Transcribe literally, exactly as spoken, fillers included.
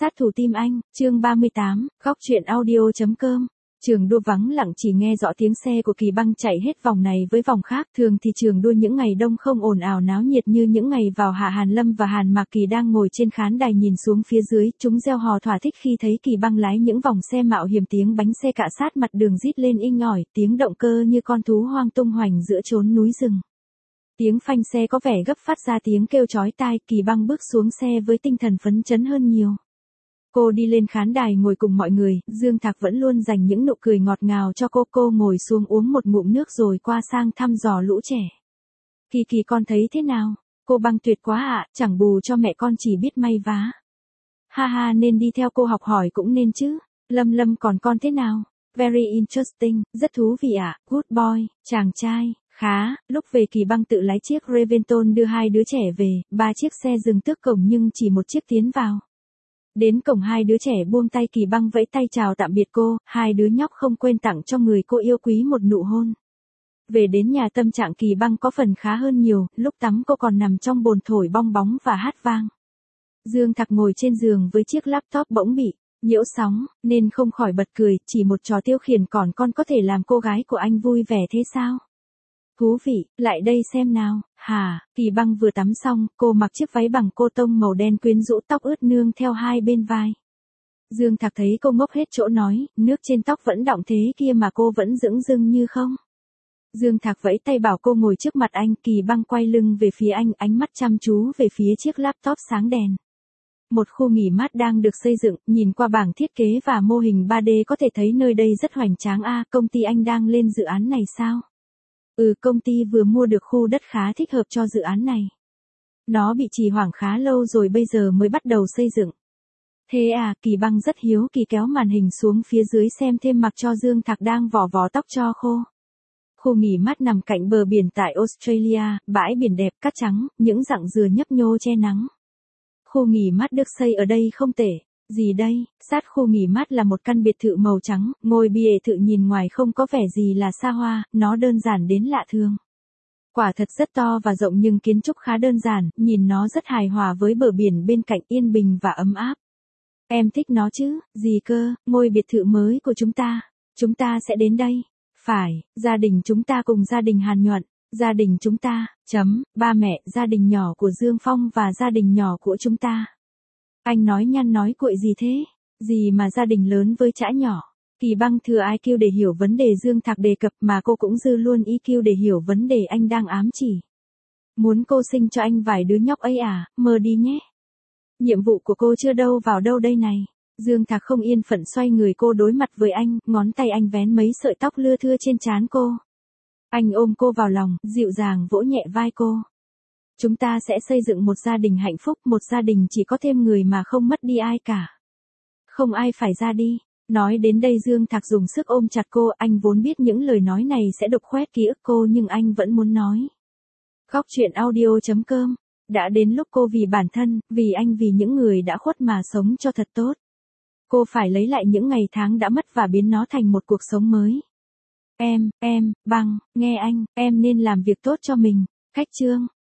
Sát thủ tim anh, chương ba mươi tám, góc truyện audio.com. Trường đua vắng lặng chỉ nghe rõ tiếng xe của Kỳ Băng chạy hết vòng này với vòng khác. Thường thì trường đua những ngày đông không ồn ào náo nhiệt như những ngày vào hạ. Hàn Lâm và Hàn Mạc Kỳ đang ngồi trên khán đài nhìn xuống phía dưới, chúng reo hò thỏa thích khi thấy Kỳ Băng lái những vòng xe mạo hiểm. Tiếng bánh xe cạ sát mặt đường rít lên inh ỏi, tiếng động cơ như con thú hoang tung hoành giữa chốn núi rừng. Tiếng phanh xe có vẻ gấp phát ra tiếng kêu chói tai. Kỳ Băng bước xuống xe với tinh thần phấn chấn hơn nhiều. Cô đi lên khán đài ngồi cùng mọi người, Dương Thạc vẫn luôn dành những nụ cười ngọt ngào cho cô. Cô ngồi xuống uống một ngụm nước rồi qua sang thăm dò lũ trẻ. Kỳ Kỳ con thấy thế nào? Cô Băng tuyệt quá ạ, chẳng bù cho mẹ con chỉ biết may vá. Ha ha, nên đi theo cô học hỏi cũng nên chứ. Lâm Lâm còn con thế nào? Very interesting, rất thú vị ạ, good boy, chàng trai. Khá, lúc về Kỳ Băng tự lái chiếc Reventon đưa hai đứa trẻ về, ba chiếc xe dừng trước cổng nhưng chỉ một chiếc tiến vào. Đến cổng hai đứa trẻ buông tay, Kỳ Băng vẫy tay chào tạm biệt cô, hai đứa nhóc không quên tặng cho người cô yêu quý một nụ hôn. Về đến nhà tâm trạng Kỳ Băng có phần khá hơn nhiều, lúc tắm cô còn nằm trong bồn thổi bong bóng và hát vang. Dương Thạc ngồi trên giường với chiếc laptop bỗng bị nhiễu sóng, nên không khỏi bật cười, chỉ một trò tiêu khiển còn con có thể làm cô gái của anh vui vẻ thế sao? Thú vị, lại đây xem nào. Hà, Kỳ Băng vừa tắm xong, cô mặc chiếc váy bằng cô tông màu đen quyến rũ, tóc ướt nương theo hai bên vai. Dương Thạc thấy cô ngốc hết chỗ nói, nước trên tóc vẫn đọng thế kia mà cô vẫn dửng dưng như không. Dương Thạc vẫy tay bảo cô ngồi trước mặt anh. Kỳ Băng quay lưng về phía anh, ánh mắt chăm chú về phía chiếc laptop sáng đèn. Một khu nghỉ mát đang được xây dựng, nhìn qua bảng thiết kế và mô hình ba D có thể thấy nơi đây rất hoành tráng. A, công ty anh đang lên dự án này sao? Ừ, công ty vừa mua được khu đất khá thích hợp cho dự án này. Nó bị trì hoãn khá lâu rồi, bây giờ mới bắt đầu xây dựng. Thế à? Kỳ Băng rất hiếu kỳ kéo màn hình xuống phía dưới xem thêm, mặc cho Dương Thạc đang vò vò tóc cho khô. Khu nghỉ mát nằm cạnh bờ biển tại Australia, bãi biển đẹp, cát trắng, những rặng dừa nhấp nhô che nắng. Khu nghỉ mát được xây ở đây không tệ. Gì đây? Sát khu nghỉ mát là một căn biệt thự màu trắng, ngôi biệt thự nhìn ngoài không có vẻ gì là xa hoa, nó đơn giản đến lạ thường. Quả thật rất to và rộng nhưng kiến trúc khá đơn giản, nhìn nó rất hài hòa với bờ biển bên cạnh, yên bình và ấm áp. Em thích nó chứ? Gì cơ? Ngôi biệt thự mới của chúng ta. Chúng ta sẽ đến đây. Phải, gia đình chúng ta cùng gia đình Hàn Nhuận. Gia đình chúng ta, chấm, ba mẹ, gia đình nhỏ của Dương Phong và gia đình nhỏ của chúng ta. Anh nói nhăn nói cuội gì thế? Gì mà gia đình lớn với chã nhỏ? Kỳ Băng thừa i kiu để hiểu vấn đề Dương Thạc đề cập, mà cô cũng dư luôn i kiu để hiểu vấn đề anh đang ám chỉ. Muốn cô sinh cho anh vài đứa nhóc ấy à? Mơ đi nhé. Nhiệm vụ của cô chưa đâu vào đâu đây này. Dương Thạc không yên phận xoay người cô đối mặt với anh, ngón tay anh vén mấy sợi tóc lưa thưa trên trán cô. Anh ôm cô vào lòng, dịu dàng vỗ nhẹ vai cô. Chúng ta sẽ xây dựng một gia đình hạnh phúc, một gia đình chỉ có thêm người mà không mất đi ai cả. Không ai phải ra đi. Nói đến đây Dương Thạc dùng sức ôm chặt cô, anh vốn biết những lời nói này sẽ đục khoét ký ức cô nhưng anh vẫn muốn nói. Góc truyện audio.com. Đã đến lúc cô vì bản thân, vì anh, vì những người đã khuất mà sống cho thật tốt. Cô phải lấy lại những ngày tháng đã mất và biến nó thành một cuộc sống mới. Em, em, Băng, nghe anh, em nên làm việc tốt cho mình. Khách chương.